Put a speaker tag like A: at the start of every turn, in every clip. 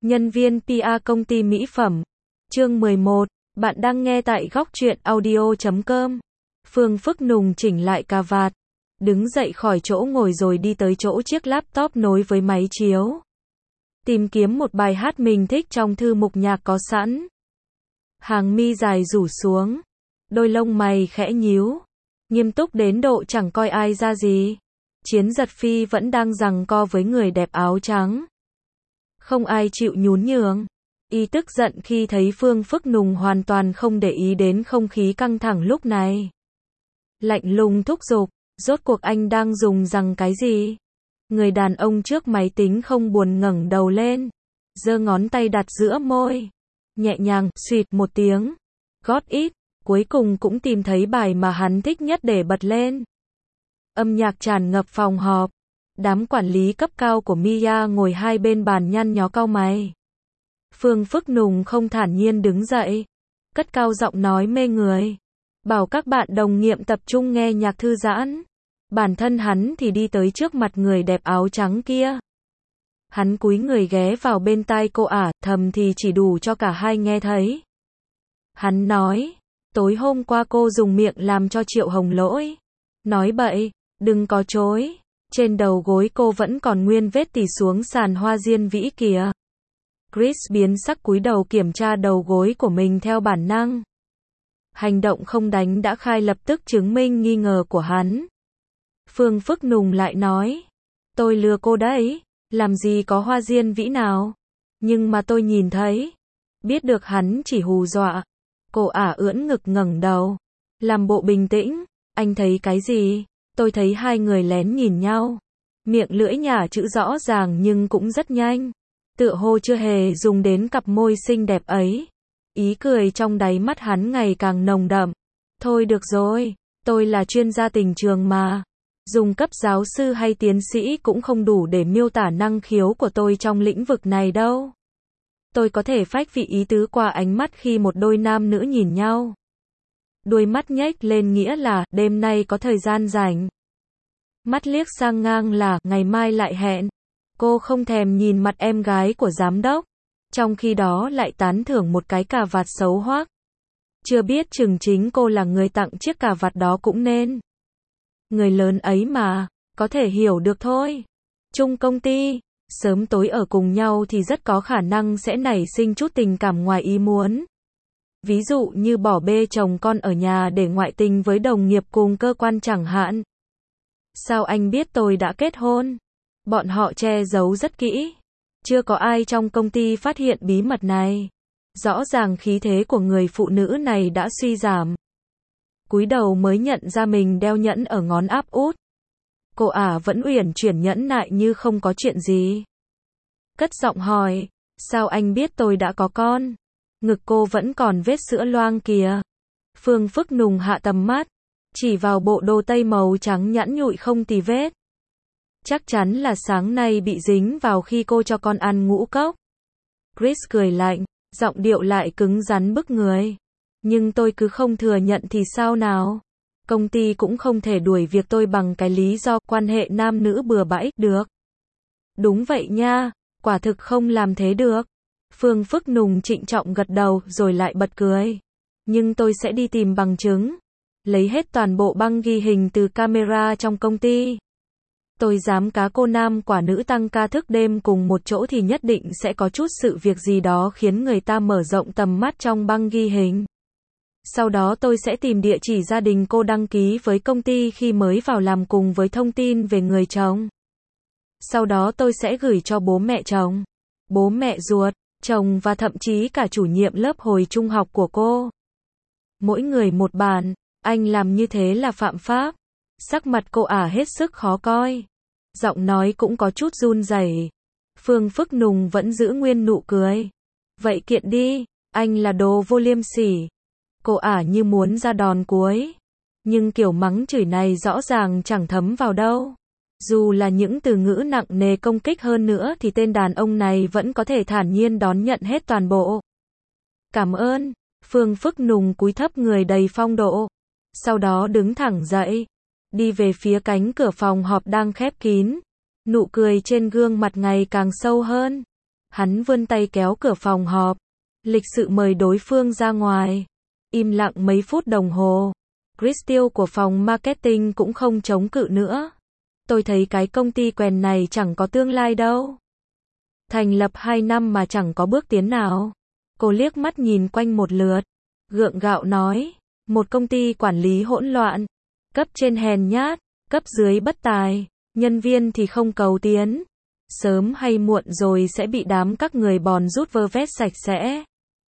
A: Nhân viên PR công ty mỹ phẩm. Chương 11. Bạn đang nghe tại góc truyện audio.com. Phương Phức Nùng chỉnh lại cà vạt, đứng dậy khỏi chỗ ngồi rồi đi tới chỗ chiếc laptop nối với máy chiếu. Tìm kiếm một bài hát mình thích trong thư mục nhạc có sẵn. Hàng mi dài rủ xuống, đôi lông mày khẽ nhíu, nghiêm túc đến độ chẳng coi ai ra gì. Chiến Giật Phi vẫn đang giằng co với người đẹp áo trắng. Không ai chịu nhún nhường. Y tức giận khi thấy Phương Phức Nùng hoàn toàn không để ý đến không khí căng thẳng lúc này. Lạnh lùng thúc giục, rốt cuộc anh đang dùng rằng cái gì? Người đàn ông trước máy tính không buồn ngẩng đầu lên, giơ ngón tay đặt giữa môi, nhẹ nhàng, xuyệt một tiếng. Got it, cuối cùng cũng tìm thấy bài mà hắn thích nhất để bật lên. Âm nhạc tràn ngập phòng họp. Đám quản lý cấp cao của Mia ngồi hai bên bàn nhăn nhó cau mày. Phương Phức Nùng không thản nhiên đứng dậy, cất cao giọng nói mê người, bảo các bạn đồng nghiệp tập trung nghe nhạc thư giãn. Bản thân hắn thì đi tới trước mặt người đẹp áo trắng kia. Hắn cúi người ghé vào bên tai cô ả, thầm thì chỉ đủ cho cả hai nghe thấy. Hắn nói, tối hôm qua cô dùng miệng làm cho Triệu Hồng lỗi. Nói bậy, đừng có chối. Trên đầu gối cô vẫn còn nguyên vết tỉ xuống sàn hoa diên vĩ kìa. Chris biến sắc cúi đầu kiểm tra đầu gối của mình theo bản năng. Hành động không đánh đã khai lập tức chứng minh nghi ngờ của hắn. Phương Phức Nùng lại nói, tôi lừa cô đấy, làm gì có hoa diên vĩ nào. Nhưng mà tôi nhìn thấy. Biết được hắn chỉ hù dọa. Cô ả ưỡn ngực ngẩng đầu, làm bộ bình tĩnh. Anh thấy cái gì? Tôi thấy hai người lén nhìn nhau. Miệng lưỡi nhả chữ rõ ràng nhưng cũng rất nhanh. Tựa hồ chưa hề dùng đến cặp môi xinh đẹp ấy. Ý cười trong đáy mắt hắn ngày càng nồng đậm. Thôi được rồi, tôi là chuyên gia tình trường mà. Dùng cấp giáo sư hay tiến sĩ cũng không đủ để miêu tả năng khiếu của tôi trong lĩnh vực này đâu. Tôi có thể phách vị ý tứ qua ánh mắt khi một đôi nam nữ nhìn nhau. Đuôi mắt nhếch lên nghĩa là đêm nay có thời gian rảnh. Mắt liếc sang ngang là ngày mai lại hẹn. Cô không thèm nhìn mặt em gái của giám đốc, trong khi đó lại tán thưởng một cái cà vạt xấu hoắc. Chưa biết chừng chính cô là người tặng chiếc cà vạt đó cũng nên. Người lớn ấy mà, có thể hiểu được thôi. Chung công ty, sớm tối ở cùng nhau thì rất có khả năng sẽ nảy sinh chút tình cảm ngoài ý muốn. Ví dụ như bỏ bê chồng con ở nhà để ngoại tình với đồng nghiệp cùng cơ quan chẳng hạn. Sao anh biết tôi đã kết hôn? Bọn họ che giấu rất kỹ. Chưa có ai trong công ty phát hiện bí mật này. Rõ ràng khí thế của người phụ nữ này đã suy giảm. Cúi đầu mới nhận ra mình đeo nhẫn ở ngón áp út. Cô ả vẫn uyển chuyển nhẫn nại như không có chuyện gì. Cất giọng hỏi, sao anh biết tôi đã có con? Ngực cô vẫn còn vết sữa loang kìa. Phương Phức Nùng hạ tầm mắt, chỉ vào bộ đồ tây màu trắng nhẵn nhụi không tì vết. Chắc chắn là sáng nay bị dính vào khi cô cho con ăn ngũ cốc. Chris cười lạnh, giọng điệu lại cứng rắn bức người. Nhưng tôi cứ không thừa nhận thì sao nào? Công ty cũng không thể đuổi việc tôi bằng cái lý do quan hệ nam nữ bừa bãi được. Đúng vậy nha, quả thực không làm thế được. Phương Phức Nùng trịnh trọng gật đầu rồi lại bật cười. Nhưng tôi sẽ đi tìm bằng chứng. Lấy hết toàn bộ băng ghi hình từ camera trong công ty. Tôi dám cá cô nam quả nữ tăng ca thức đêm cùng một chỗ thì nhất định sẽ có chút sự việc gì đó khiến người ta mở rộng tầm mắt trong băng ghi hình. Sau đó tôi sẽ tìm địa chỉ gia đình cô đăng ký với công ty khi mới vào làm cùng với thông tin về người chồng. Sau đó tôi sẽ gửi cho bố mẹ chồng, bố mẹ ruột, chồng và thậm chí cả chủ nhiệm lớp hồi trung học của cô. Mỗi người một bản, anh làm như thế là phạm pháp. Sắc mặt cô ả hết sức khó coi. Giọng nói cũng có chút run rẩy. Phương Phức Nùng vẫn giữ nguyên nụ cười. Vậy kiện đi, anh là đồ vô liêm sỉ. Cô ả như muốn ra đòn cuối. Nhưng kiểu mắng chửi này rõ ràng chẳng thấm vào đâu. Dù là những từ ngữ nặng nề công kích hơn nữa thì tên đàn ông này vẫn có thể thản nhiên đón nhận hết toàn bộ. Cảm ơn. Phương Phức Nùng cúi thấp người đầy phong độ. Sau đó đứng thẳng dậy. Đi về phía cánh cửa phòng họp đang khép kín. Nụ cười trên gương mặt ngày càng sâu hơn. Hắn vươn tay kéo cửa phòng họp, lịch sự mời đối phương ra ngoài. Im lặng mấy phút đồng hồ. Crystal của phòng marketing cũng không chống cự nữa. Tôi thấy cái công ty quèn này chẳng có tương lai đâu. Thành lập 2 năm mà chẳng có bước tiến nào. Cô liếc mắt nhìn quanh một lượt, gượng gạo nói, một công ty quản lý hỗn loạn, cấp trên hèn nhát, cấp dưới bất tài, nhân viên thì không cầu tiến. Sớm hay muộn rồi sẽ bị đám các người bòn rút vơ vét sạch sẽ.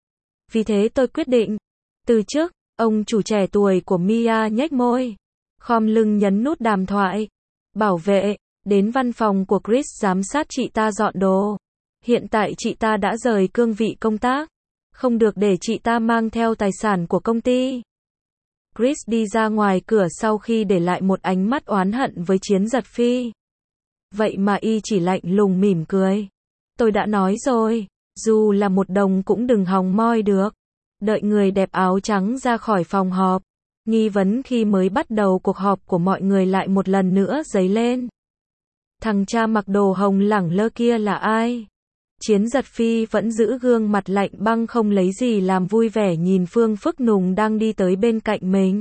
A: Vì thế tôi quyết định từ chức. Ông chủ trẻ tuổi của Mia nhếch môi, khom lưng nhấn nút đàm thoại. Bảo vệ, đến văn phòng của Chris giám sát chị ta dọn đồ. Hiện tại chị ta đã rời cương vị công tác, không được để chị ta mang theo tài sản của công ty. Chris đi ra ngoài cửa sau khi để lại một ánh mắt oán hận với Chiến Giật Phi. Vậy mà y chỉ lạnh lùng mỉm cười. Tôi đã nói rồi, dù là một đồng cũng đừng hòng moi được. Đợi người đẹp áo trắng ra khỏi phòng họp. Nghi vấn khi mới bắt đầu cuộc họp của mọi người lại một lần nữa dấy lên. Thằng cha mặc đồ hồng lẳng lơ kia là ai? Chiến Giật Phi vẫn giữ gương mặt lạnh băng không lấy gì làm vui vẻ nhìn Phương Phức Nùng đang đi tới bên cạnh mình.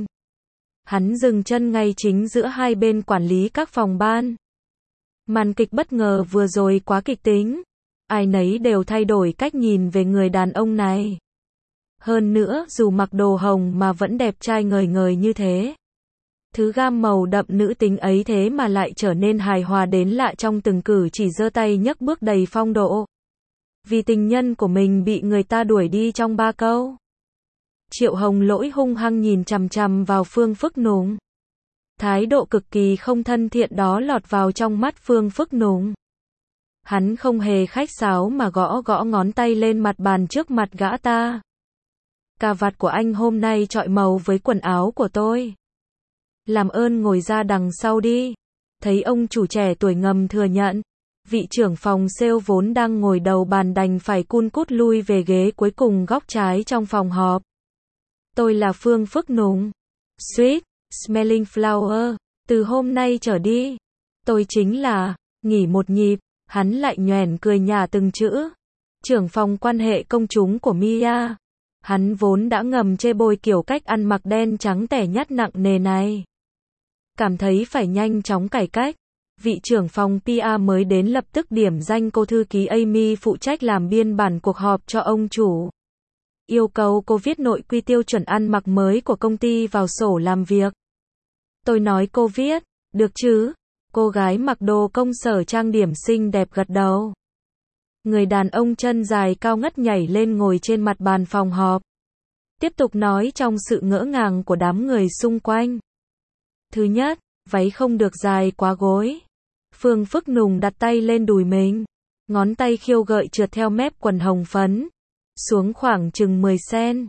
A: Hắn dừng chân ngay chính giữa hai bên quản lý các phòng ban. Màn kịch bất ngờ vừa rồi quá kịch tính. Ai nấy đều thay đổi cách nhìn về người đàn ông này. Hơn nữa, dù mặc đồ hồng mà vẫn đẹp trai ngời ngời như thế. Thứ gam màu đậm nữ tính ấy thế mà lại trở nên hài hòa đến lạ trong từng cử chỉ giơ tay nhấc bước đầy phong độ. Vì tình nhân của mình bị người ta đuổi đi trong 3 câu. Triệu Hồng Lỗi hung hăng nhìn chằm chằm vào Phương Phức Nùng. Thái độ cực kỳ không thân thiện đó lọt vào trong mắt Phương Phức Nùng. Hắn không hề khách sáo mà gõ gõ ngón tay lên mặt bàn trước mặt gã ta. Cà vạt của anh hôm nay chọi màu với quần áo của tôi. Làm ơn ngồi ra đằng sau đi. Thấy ông chủ trẻ tuổi ngầm thừa nhận. Vị trưởng phòng sale vốn đang ngồi đầu bàn đành phải cun cút lui về ghế cuối cùng góc trái trong phòng họp. Tôi là Phương Phức Nùng. Sweet, smelling flower. Từ hôm nay trở đi. Tôi chính là, nghỉ một nhịp. Hắn lại nhoẻn cười nhả từng chữ. Trưởng phòng quan hệ công chúng của Mia. Hắn vốn đã ngầm chê bôi kiểu cách ăn mặc đen trắng tẻ nhát nặng nề này. Cảm thấy phải nhanh chóng cải cách. Vị trưởng phòng PR mới đến lập tức điểm danh cô thư ký Amy phụ trách làm biên bản cuộc họp cho ông chủ. Yêu cầu cô viết nội quy tiêu chuẩn ăn mặc mới của công ty vào sổ làm việc. Tôi nói cô viết, được chứ? Cô gái mặc đồ công sở trang điểm xinh đẹp gật đầu. Người đàn ông chân dài cao ngất nhảy lên ngồi trên mặt bàn phòng họp. Tiếp tục nói trong sự ngỡ ngàng của đám người xung quanh. Thứ nhất, váy không được dài quá gối. Phương Phức Nùng đặt tay lên đùi mình. Ngón tay khiêu gợi trượt theo mép quần hồng phấn. Xuống khoảng chừng 10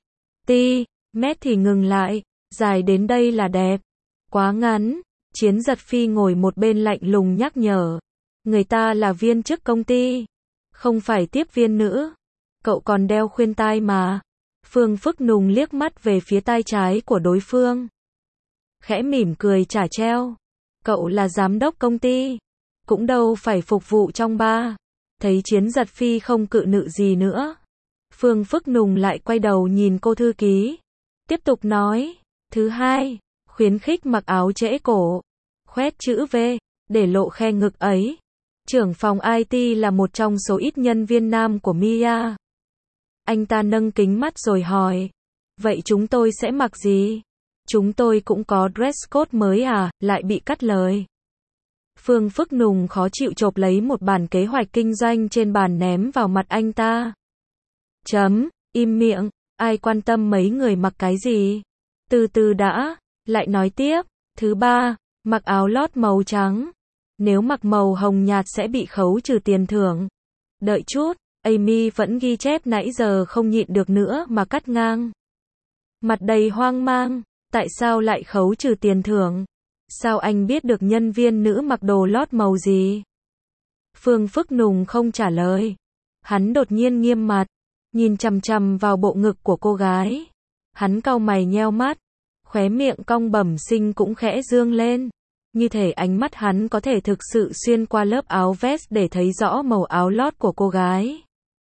A: cm thì ngừng lại. Dài đến đây là đẹp. Quá ngắn. Chiến Giật Phi ngồi một bên lạnh lùng nhắc nhở. Người ta là viên chức công ty. Không phải tiếp viên nữ. Cậu còn đeo khuyên tai mà. Phương Phức Nùng liếc mắt về phía tai trái của đối phương. Khẽ mỉm cười trả treo. Cậu là giám đốc công ty. Cũng đâu phải phục vụ trong bar. Thấy Chiến Giật Phi không cự nự gì nữa. Phương Phức Nùng lại quay đầu nhìn cô thư ký. Tiếp tục nói. Thứ hai, khuyến khích mặc áo trễ cổ. Khoét chữ V, để lộ khe ngực ấy. Trưởng phòng IT là một trong số ít nhân viên nam của Mia. Anh ta nâng kính mắt rồi hỏi. Vậy chúng tôi sẽ mặc gì? Chúng tôi cũng có dress code mới à? Lại bị cắt lời. Phương Phức Nùng khó chịu chộp lấy một bản kế hoạch kinh doanh trên bàn ném vào mặt anh ta. Im miệng, ai quan tâm mấy người mặc cái gì? Từ từ đã, lại nói tiếp. Thứ ba, mặc áo lót màu trắng. Nếu mặc màu hồng nhạt sẽ bị khấu trừ tiền thưởng. Đợi chút, Amy vẫn ghi chép nãy giờ không nhịn được nữa mà cắt ngang. Mặt đầy hoang mang, tại sao lại khấu trừ tiền thưởng? Sao anh biết được nhân viên nữ mặc đồ lót màu gì? Phương Phức Nùng không trả lời. Hắn đột nhiên nghiêm mặt, nhìn chằm chằm vào bộ ngực của cô gái. Hắn cau mày nheo mắt, khóe miệng cong bẩm sinh cũng khẽ dương lên. Như thể ánh mắt hắn có thể thực sự xuyên qua lớp áo vest để thấy rõ màu áo lót của cô gái.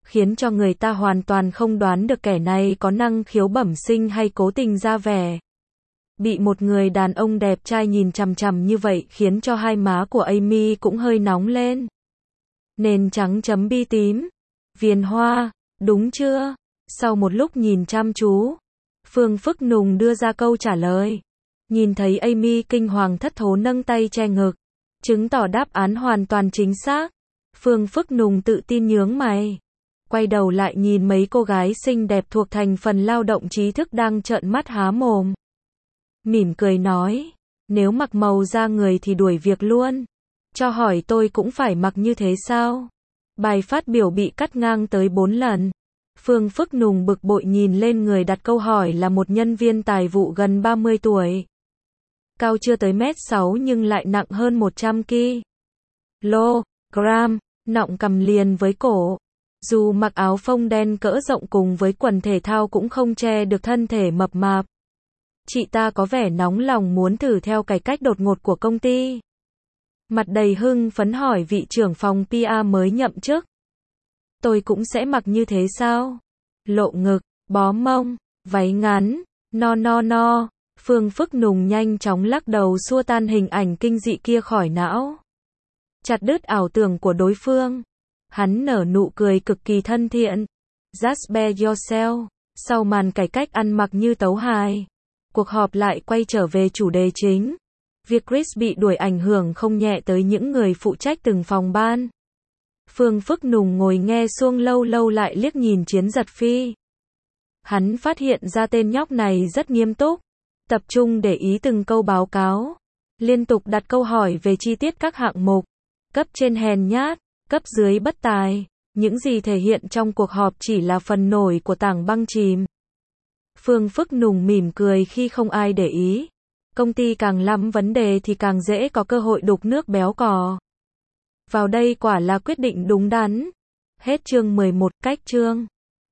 A: khiến cho người ta hoàn toàn không đoán được kẻ này có năng khiếu bẩm sinh hay cố tình ra vẻ. Bị một người đàn ông đẹp trai nhìn chằm chằm như vậy khiến cho hai má của Amy cũng hơi nóng lên. Nền trắng chấm bi tím. Viền hoa, đúng chưa? Sau một lúc nhìn chăm chú, Phương Phức Nùng đưa ra câu trả lời. Nhìn thấy Amy kinh hoàng thất thố nâng tay che ngực, chứng tỏ đáp án hoàn toàn chính xác. Phương Phức Nùng tự tin nhướng mày, quay đầu lại nhìn mấy cô gái xinh đẹp thuộc thành phần lao động trí thức đang trợn mắt há mồm. Mỉm cười nói, nếu mặc màu da người thì đuổi việc luôn. Cho hỏi tôi cũng phải mặc như thế sao? Bài phát biểu bị cắt ngang tới 4 lần. Phương Phức Nùng bực bội nhìn lên người đặt câu hỏi là một nhân viên tài vụ gần 30 tuổi. Cao chưa tới 1m6 nhưng lại nặng hơn 100 kg, nọng cầm liền với cổ. Dù mặc áo phông đen cỡ rộng cùng với quần thể thao cũng không che được thân thể mập mạp. Chị ta có vẻ nóng lòng muốn thử theo cải cách đột ngột của công ty. Mặt đầy hưng phấn hỏi vị trưởng phòng PR mới nhậm chức. Tôi cũng sẽ mặc như thế sao? Lộ ngực, bó mông, váy ngắn, no. Phương Phức Nùng nhanh chóng lắc đầu xua tan hình ảnh kinh dị kia khỏi não. Chặt đứt ảo tưởng của đối phương. Hắn nở nụ cười cực kỳ thân thiện. Just be yourself. Sau màn cải cách ăn mặc như tấu hài, cuộc họp lại quay trở về chủ đề chính. Việc Chris bị đuổi ảnh hưởng không nhẹ tới những người phụ trách từng phòng ban. Phương Phức Nùng ngồi nghe xuông lâu lâu lại liếc nhìn Chiến Giật Phi. Hắn phát hiện ra tên nhóc này rất nghiêm túc, tập trung để ý từng câu báo cáo, liên tục đặt câu hỏi về chi tiết các hạng mục. Cấp trên hèn nhát, cấp dưới bất tài, những gì thể hiện trong cuộc họp chỉ là phần nổi của tảng băng chìm. Phương Phức Nùng mỉm cười khi không ai để ý. Công ty càng lắm vấn đề thì càng dễ có cơ hội đục nước béo cò. Vào đây quả là quyết định đúng đắn. Hết chương 11, cách chương.